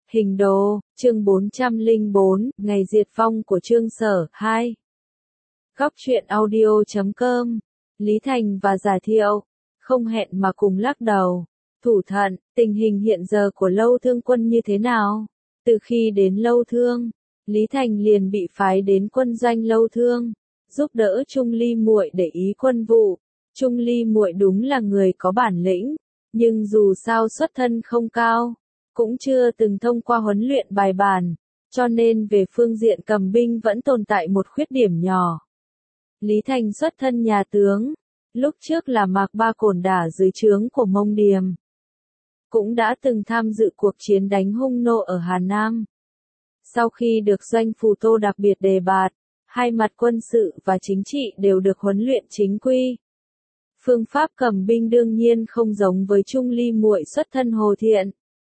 Hình đồ, chương 404, ngày diệt vong của Trương Sở, 2. Góc truyện audio.com, Lý Thành và Giả Thiệu, không hẹn mà cùng lắc đầu. Thủ Thận, tình hình hiện giờ của Lâu Thương quân như thế nào? Từ khi đến Lâu Thương, Lý Thành liền bị phái đến quân doanh Lâu Thương, giúp đỡ Trung Ly muội để ý quân vụ. Trung Ly muội đúng là người có bản lĩnh, nhưng dù sao xuất thân không cao, cũng chưa từng thông qua huấn luyện bài bản, cho nên về phương diện cầm binh vẫn tồn tại một khuyết điểm nhỏ. Lý Thành xuất thân nhà tướng, lúc trước là Mạc Ba Cổn đả dưới trướng của Mông Điềm, cũng đã từng tham dự cuộc chiến đánh Hung Nô ở Hà Nam. Sau khi được doanh Phù Tô đặc biệt đề bạt, hai mặt quân sự và chính trị đều được huấn luyện chính quy. Phương pháp cầm binh đương nhiên không giống với Trung Ly muội xuất thân Hồ Thiện.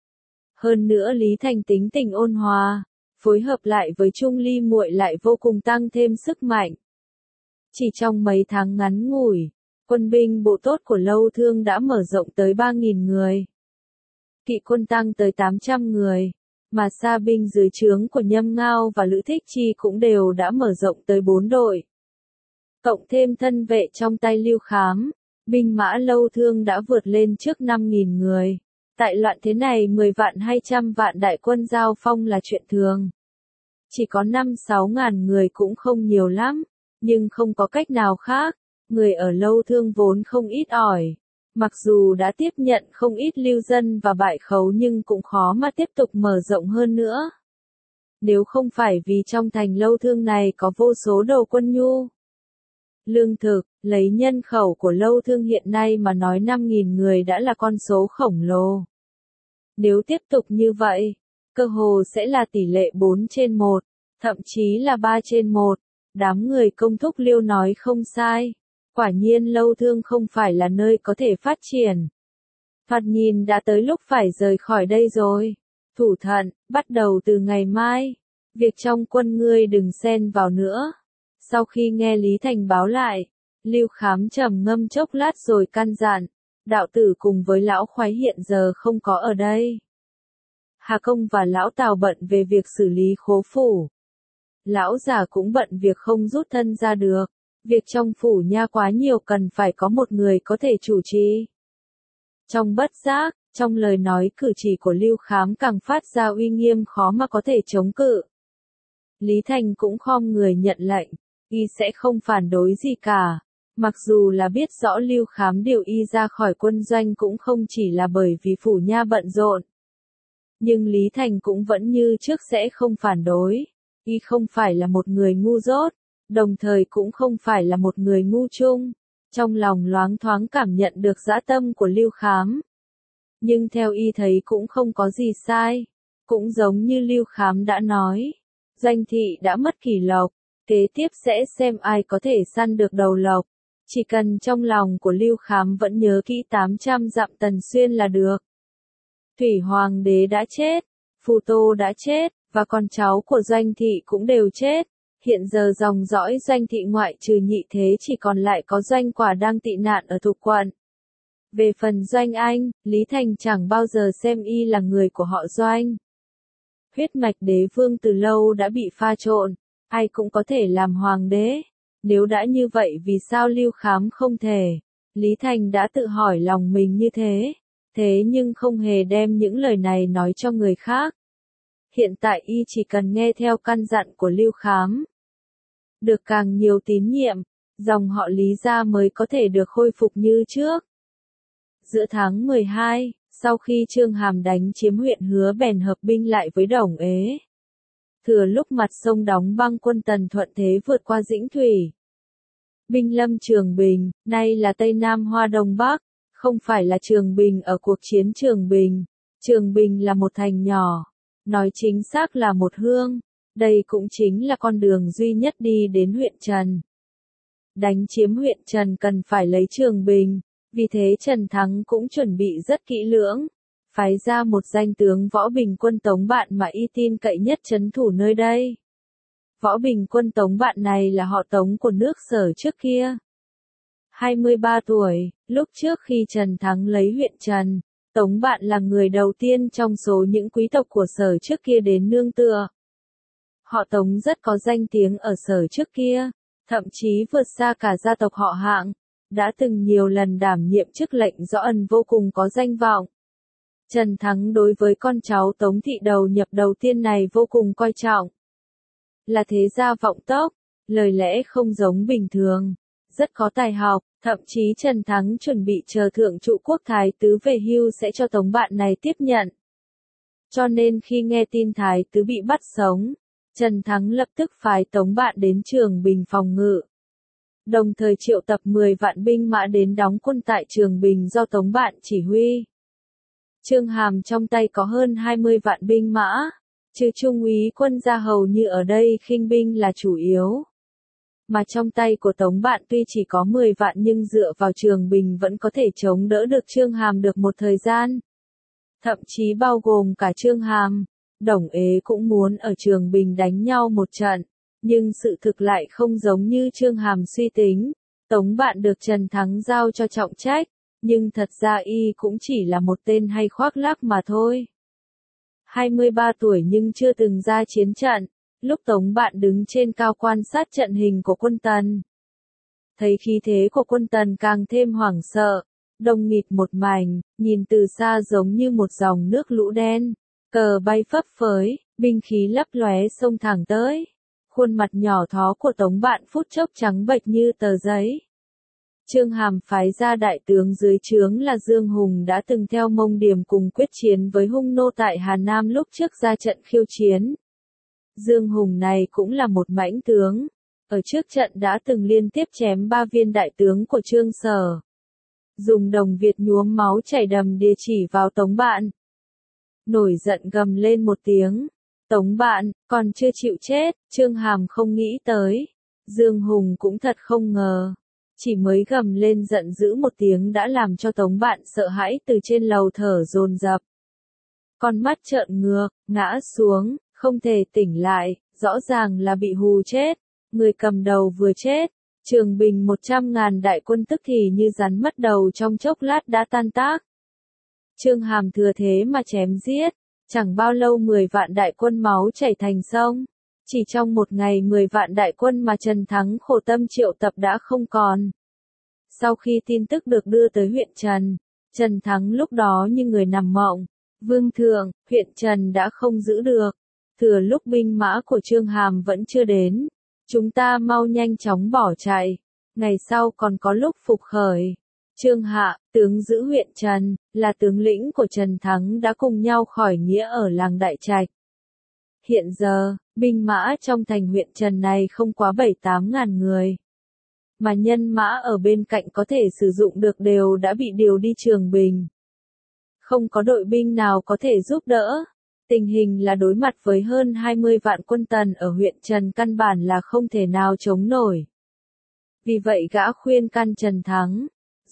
Hơn nữa Lý Thành tính tình ôn hòa, phối hợp lại với Trung Ly muội lại vô cùng tăng thêm sức mạnh. Chỉ trong mấy tháng ngắn ngủi, quân binh bộ tốt của Lâu Thương đã mở rộng tới 3.000 người. Kỵ quân tăng tới 800 người, mà xa binh dưới trướng của Nhâm Ngao và Lữ Thích Chi cũng đều đã mở rộng tới 4 đội. Cộng thêm thân vệ trong tay Lưu Khám, binh mã Lâu Thương đã vượt lên trước 5.000 người. Tại loạn thế này 10 vạn hay trăm vạn đại quân giao phong là chuyện thường. Chỉ có 5-6 ngàn người cũng không nhiều lắm, nhưng không có cách nào khác, người ở Lâu Thương vốn không ít ỏi. Mặc dù đã tiếp nhận không ít lưu dân và bại khấu nhưng cũng khó mà tiếp tục mở rộng hơn nữa. Nếu không phải vì trong thành Lâu Thương này có vô số đồ quân nhu, lương thực, lấy nhân khẩu của Lâu Thương hiện nay mà nói 5.000 người đã là con số khổng lồ. Nếu tiếp tục như vậy, cơ hồ sẽ là tỷ lệ 4/1, thậm chí là 3/1. Đám người công thúc Liêu nói không sai. Quả nhiên Lâu Thương không phải là nơi có thể phát triển. Thoạt nhìn đã tới lúc phải rời khỏi đây rồi. Thủ Thận, bắt đầu từ ngày mai, việc trong quân ngươi đừng xen vào nữa. Sau khi nghe Lý Thành báo lại, Lưu Khám trầm ngâm chốc lát rồi căn dặn, đạo tử cùng với lão khoái hiện giờ không có ở đây. Hà Công và lão Tào bận về việc xử lý khố phủ. Lão già cũng bận việc không rút thân ra được. Việc trong phủ nha quá nhiều cần phải có một người có thể chủ trì. Trong bất giác, trong lời nói cử chỉ của Lưu Khám càng phát ra uy nghiêm khó mà có thể chống cự. Lý Thành cũng khom người nhận lệnh, y sẽ không phản đối gì cả. Mặc dù là biết rõ Lưu Khám điều y ra khỏi quân doanh cũng không chỉ là bởi vì phủ nha bận rộn. Nhưng Lý Thành cũng vẫn như trước sẽ không phản đối. Y không phải là một người ngu dốt, đồng thời cũng không phải là một người ngu chung. Trong lòng loáng thoáng cảm nhận được dã tâm của Lưu Khám. Nhưng theo y thấy cũng không có gì sai. Cũng giống như Lưu Khám đã nói. Doanh thị đã mất kỷ lộc, kế tiếp sẽ xem ai có thể săn được đầu lộc. Chỉ cần trong lòng của Lưu Khám vẫn nhớ kỹ 800 dặm Tần Xuyên là được. Thủy Hoàng đế đã chết, Phù Tô đã chết, và con cháu của Doanh thị cũng đều chết. Hiện giờ dòng dõi Doanh thị ngoại trừ Nhị Thế chỉ còn lại có Doanh Quả đang tị nạn ở Thục Quận. Về phần Doanh Anh, Lý Thành chẳng bao giờ xem y là người của họ Doanh. Huyết mạch đế vương từ lâu đã bị pha trộn, ai cũng có thể làm hoàng đế. Nếu đã như vậy vì sao Lưu Khám không thể? Lý Thành đã tự hỏi lòng mình như thế. Thế nhưng không hề đem những lời này nói cho người khác. Hiện tại y chỉ cần nghe theo căn dặn của Lưu Khám. Được càng nhiều tín nhiệm, dòng họ Lý gia mới có thể được khôi phục như trước. Giữa tháng 12, sau khi Trương Hàm đánh chiếm huyện Hứa bèn hợp binh lại với Đồng Ế. Thừa lúc mặt sông đóng băng quân Tần thuận thế vượt qua Dĩnh Thủy. Binh lâm Trường Bình, nay là Tây Nam Hoa Đông Bắc, không phải là Trường Bình ở cuộc chiến Trường Bình. Trường Bình là một thành nhỏ, nói chính xác là một hương. Đây cũng chính là con đường duy nhất đi đến huyện Trần. Đánh chiếm huyện Trần cần phải lấy Trường Bình, vì thế Trần Thắng cũng chuẩn bị rất kỹ lưỡng. Phái ra một danh tướng Võ Bình Quân Tống Bạn mà y tin cậy nhất trấn thủ nơi đây. Võ Bình Quân Tống Bạn này là họ Tống của nước Sở trước kia. 23 tuổi, lúc trước khi Trần Thắng lấy huyện Trần, Tống Bạn là người đầu tiên trong số những quý tộc của Sở trước kia đến nương tựa. Họ Tống rất có danh tiếng ở Sở trước kia, thậm chí vượt xa cả gia tộc họ Hạng, đã từng nhiều lần đảm nhiệm chức lệnh võ ân vô cùng có danh vọng. Trần Thắng đối với con cháu Tống thị đầu nhập đầu tiên này vô cùng coi trọng. Là thế gia vọng tốc, lời lẽ không giống bình thường, rất có tài học, thậm chí Trần Thắng chuẩn bị chờ thượng trụ quốc thái tứ về hưu sẽ cho Tống Bạn này tiếp nhận. Cho nên khi nghe tin thái tứ bị bắt sống, Trần Thắng lập tức phái Tống Bạn đến Trường Bình phòng ngự. Đồng thời triệu tập 10 vạn binh mã đến đóng quân tại Trường Bình do Tống Bạn chỉ huy. Chương Hàm trong tay có hơn 20 vạn binh mã, trừ trung úy quân gia hầu như ở đây khinh binh là chủ yếu. Mà trong tay của Tống Bạn tuy chỉ có 10 vạn nhưng dựa vào Trường Bình vẫn có thể chống đỡ được Chương Hàm được một thời gian. Thậm chí bao gồm cả Chương Hàm, Đồng Ế cũng muốn ở Trường Bình đánh nhau một trận, nhưng sự thực lại không giống như Chương Hàm suy tính. Tống Bạn được Trần Thắng giao cho trọng trách, nhưng thật ra y cũng chỉ là một tên hay khoác lác mà thôi. 23 tuổi nhưng chưa từng ra chiến trận, lúc Tống Bạn đứng trên cao quan sát trận hình của quân Tần. Thấy khí thế của quân Tần càng thêm hoảng sợ, đông nghịt một mảnh, nhìn từ xa giống như một dòng nước lũ đen, cờ bay phấp phới, binh khí lấp lóe xông thẳng tới. Khuôn mặt nhỏ thó của Tống Bạn phút chốc trắng bệch như tờ giấy. Chương Hàm phái ra đại tướng dưới trướng là Dương Hùng đã từng theo Mông Điềm cùng quyết chiến với hung nô tại Hà Nam lúc trước ra trận khiêu chiến. Dương Hùng này cũng là một mãnh tướng, ở trước trận đã từng liên tiếp chém 3 viên đại tướng của Trương Sở. Dùng đồng Việt nhuốm máu chảy đầm đìa chỉ vào Tống Bạn. Nổi giận gầm lên một tiếng. Tống Bạn, còn chưa chịu chết, Chương Hàm không nghĩ tới. Dương Hùng cũng thật không ngờ. Chỉ mới gầm lên giận dữ một tiếng đã làm cho Tống Bạn sợ hãi từ trên lầu thở dồn dập. Con mắt trợn ngược, ngã xuống, không thể tỉnh lại, rõ ràng là bị hù chết. Người cầm đầu vừa chết, Trường Bình 100.000 đại quân tức thì như rắn mất đầu trong chốc lát đã tan tác. Chương Hàm thừa thế mà chém giết, chẳng bao lâu 10 vạn đại quân máu chảy thành sông. Chỉ trong một ngày 10 vạn đại quân mà Trần Thắng khổ tâm triệu tập đã không còn. Sau khi tin tức được đưa tới huyện Trần, Trần Thắng lúc đó như người nằm mộng. Vương thượng, huyện Trần đã không giữ được. Thừa lúc binh mã của Chương Hàm vẫn chưa đến, chúng ta mau nhanh chóng bỏ chạy. Ngày sau còn có lúc phục khởi. Trương Hạ, tướng giữ huyện Trần, là tướng lĩnh của Trần Thắng đã cùng nhau khỏi nghĩa ở làng Đại Trạch. Hiện giờ, binh mã trong thành huyện Trần này không quá 7-8 ngàn người. Mà nhân mã ở bên cạnh có thể sử dụng được đều đã bị điều đi Trường Bình. Không có đội binh nào có thể giúp đỡ. Tình hình là đối mặt với hơn 20 vạn quân Tần ở huyện Trần căn bản là không thể nào chống nổi. Vì vậy gã khuyên can Trần Thắng,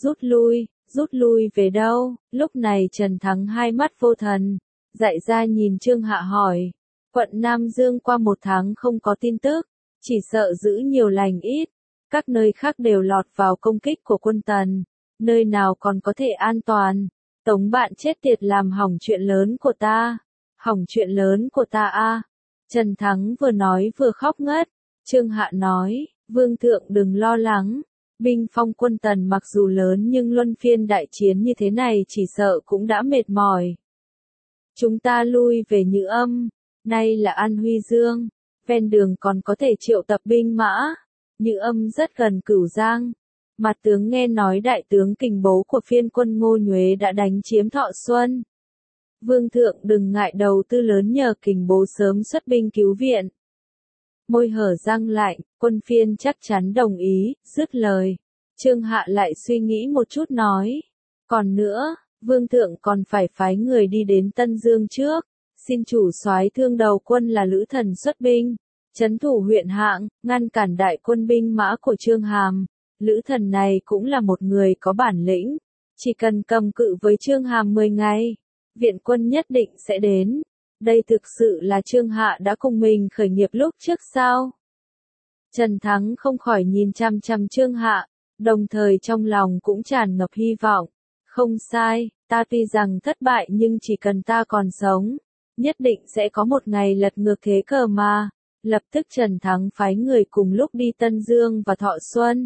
rút lui về đâu? Lúc này Trần Thắng hai mắt vô thần, dại ra nhìn Trương Hạ hỏi. Quận Nam Dương qua 1 tháng không có tin tức, chỉ sợ giữ nhiều lành ít. Các nơi khác đều lọt vào công kích của quân Tần, nơi nào còn có thể an toàn. Tống Bạn chết tiệt làm hỏng chuyện lớn của ta. Hỏng chuyện lớn của ta a. Trần Thắng vừa nói vừa khóc ngất. Trương Hạ nói, Vương thượng đừng lo lắng. Binh phong quân Tần mặc dù lớn nhưng luân phiên đại chiến như thế này chỉ sợ cũng đã mệt mỏi. Chúng ta lui về Nhữ Âm. Nay là An Huy Dương. Ven đường còn có thể triệu tập binh mã. Nhữ Âm rất gần Cửu Giang. Mặt tướng nghe nói đại tướng Kình Bố của phiên quân Ngô Nhuế đã đánh chiếm Thọ Xuân. Vương thượng đừng ngại đầu tư lớn nhờ Kình Bố sớm xuất binh cứu viện. Môi hở răng lạnh, quân phiên chắc chắn đồng ý, dứt lời. Trương Hạ lại suy nghĩ một chút nói. Còn nữa, Vương thượng còn phải phái người đi đến Tân Dương trước. Xin chủ soái thương đầu quân là Lữ Thần xuất binh. Trấn thủ huyện Hạng, ngăn cản đại quân binh mã của Chương Hàm. Lữ Thần này cũng là một người có bản lĩnh. Chỉ cần cầm cự với Chương Hàm 10 ngày, viện quân nhất định sẽ đến. Đây thực sự là Trương Hạ đã cùng mình khởi nghiệp lúc trước sao? Trần Thắng không khỏi nhìn chăm chăm Trương Hạ, đồng thời trong lòng cũng tràn ngập hy vọng. Không sai, ta tuy rằng thất bại nhưng chỉ cần ta còn sống, nhất định sẽ có một ngày lật ngược thế cờ mà. Lập tức Trần Thắng phái người cùng lúc đi Tân Dương và Thọ Xuân.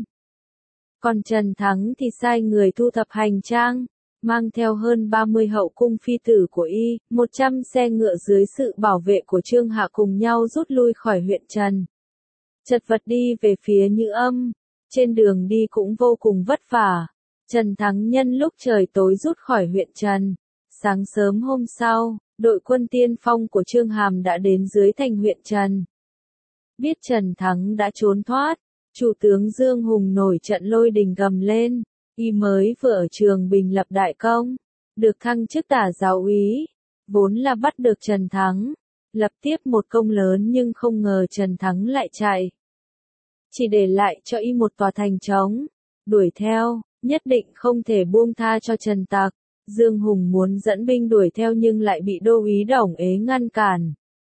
Còn Trần Thắng thì sai người thu thập hành trang, mang theo hơn 30 hậu cung phi tử của y, 100 xe ngựa dưới sự bảo vệ của Trương Hạ cùng nhau rút lui khỏi huyện Trần. Chật vật đi về phía Nhữ Âm, trên đường đi cũng vô cùng vất vả. Trần Thắng nhân lúc trời tối rút khỏi huyện Trần. Sáng sớm hôm sau, đội quân tiên phong của Trương Hàm đã đến dưới thành huyện Trần. Biết Trần Thắng đã trốn thoát, chủ tướng Dương Hùng nổi trận lôi đình gầm lên, y mới vừa ở Trường Bình lập đại công, được thăng chức tả giáo úy, vốn là bắt được Trần Thắng, lập tiếp một công lớn nhưng không ngờ Trần Thắng lại chạy. Chỉ để lại cho y một tòa thành trống, đuổi theo, nhất định không thể buông tha cho Trần Tặc. Dương Hùng muốn dẫn binh đuổi theo nhưng lại bị đô úy Đồng Ế ngăn cản.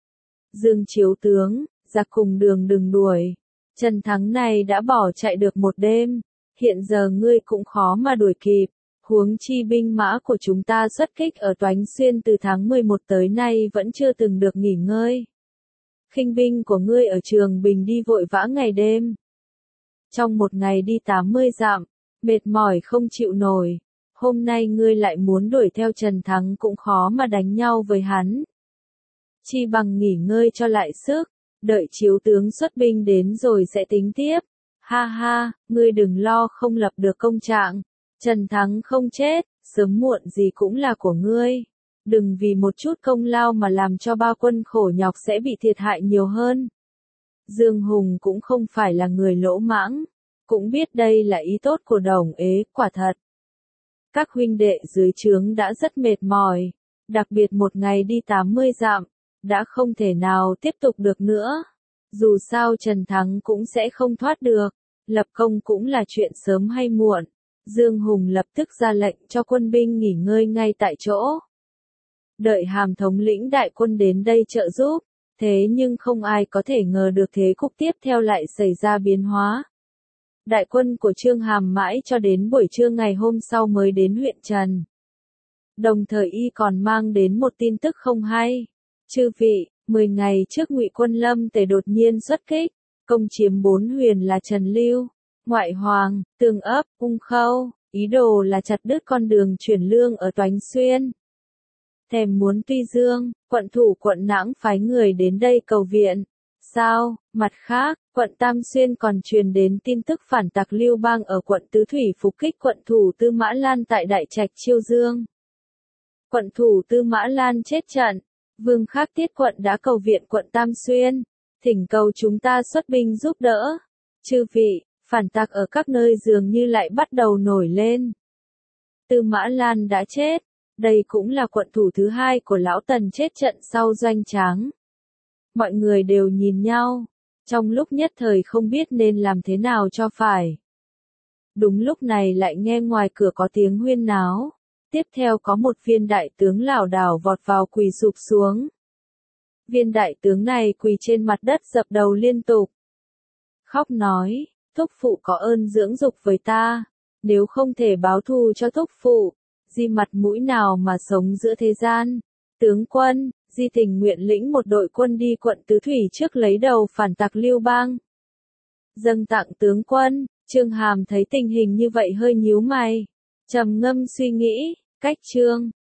Dương Chiếu tướng, giặc cùng đường đừng đuổi. Trần Thắng này đã bỏ chạy được một đêm, hiện giờ ngươi cũng khó mà đuổi kịp. Huống chi binh mã của chúng ta xuất kích ở Toánh Xuyên từ tháng 11 tới nay vẫn chưa từng được nghỉ ngơi. Khinh binh của ngươi ở Trường Bình đi vội vã ngày đêm. Trong một ngày đi 80 dặm, mệt mỏi không chịu nổi. Hôm nay ngươi lại muốn đuổi theo Trần Thắng cũng khó mà đánh nhau với hắn. Chi bằng nghỉ ngơi cho lại sức, đợi chiếu tướng xuất binh đến rồi sẽ tính tiếp. Ha ha, ngươi đừng lo không lập được công trạng. Trần Thắng không chết, sớm muộn gì cũng là của ngươi. Đừng vì một chút công lao mà làm cho ba quân khổ nhọc sẽ bị thiệt hại nhiều hơn. Dương Hùng cũng không phải là người lỗ mãng, cũng biết đây là ý tốt của Đồng Ế, quả thật. Các huynh đệ dưới trướng đã rất mệt mỏi, đặc biệt một ngày đi 80 dặm, đã không thể nào tiếp tục được nữa. Dù sao Trần Thắng cũng sẽ không thoát được, lập công cũng là chuyện sớm hay muộn. Dương Hùng lập tức ra lệnh cho quân binh nghỉ ngơi ngay tại chỗ. Đợi Hàm thống lĩnh đại quân đến đây trợ giúp, thế nhưng không ai có thể ngờ được thế cục tiếp theo lại xảy ra biến hóa. Đại quân của Trương Hàm mãi cho đến buổi trưa ngày hôm sau mới đến huyện Trần. Đồng thời y còn mang đến một tin tức không hay. Chư vị, 10 ngày trước Ngụy quân Lâm Tề đột nhiên xuất kích, công chiếm 4 huyền là Trần Lưu, Ngoại Hoàng, Tường Ấp, Ung Khâu, ý đồ là chặt đứt con đường chuyển lương ở Toánh Xuyên. Thèm muốn Tuy Dương, quận thủ quận Nãng phái người đến đây cầu viện. Sao, mặt khác, quận Tam Xuyên còn truyền đến tin tức phản tặc Lưu Bang ở quận Tứ Thủy phục kích quận thủ Tư Mã Lan tại Đại Trạch Chiêu Dương. Quận thủ Tư Mã Lan chết trận, Vương Khắc Tiết quận đã cầu viện quận Tam Xuyên, thỉnh cầu chúng ta xuất binh giúp đỡ. Chư vị, phản tặc ở các nơi dường như lại bắt đầu nổi lên. Tư Mã Lan đã chết, đây cũng là quận thủ thứ hai của Lão Tần chết trận sau Doanh Tráng. Mọi người đều nhìn nhau, trong lúc nhất thời không biết nên làm thế nào cho phải. Đúng lúc này lại nghe ngoài cửa có tiếng huyên náo, tiếp theo có một viên đại tướng lảo đảo vọt vào quỳ sụp xuống. Viên đại tướng này quỳ trên mặt đất dập đầu liên tục. Khóc nói, thúc phụ có ơn dưỡng dục với ta, nếu không thể báo thù cho thúc phụ, Di mặt mũi nào mà sống giữa thế gian. Tướng quân, Di tình nguyện lĩnh một đội quân đi quận Tứ Thủy trước lấy đầu phản tặc Lưu Bang. Dâng tặng tướng quân. Trương Hàm thấy tình hình như vậy hơi nhíu mày, trầm ngâm suy nghĩ, cách Trương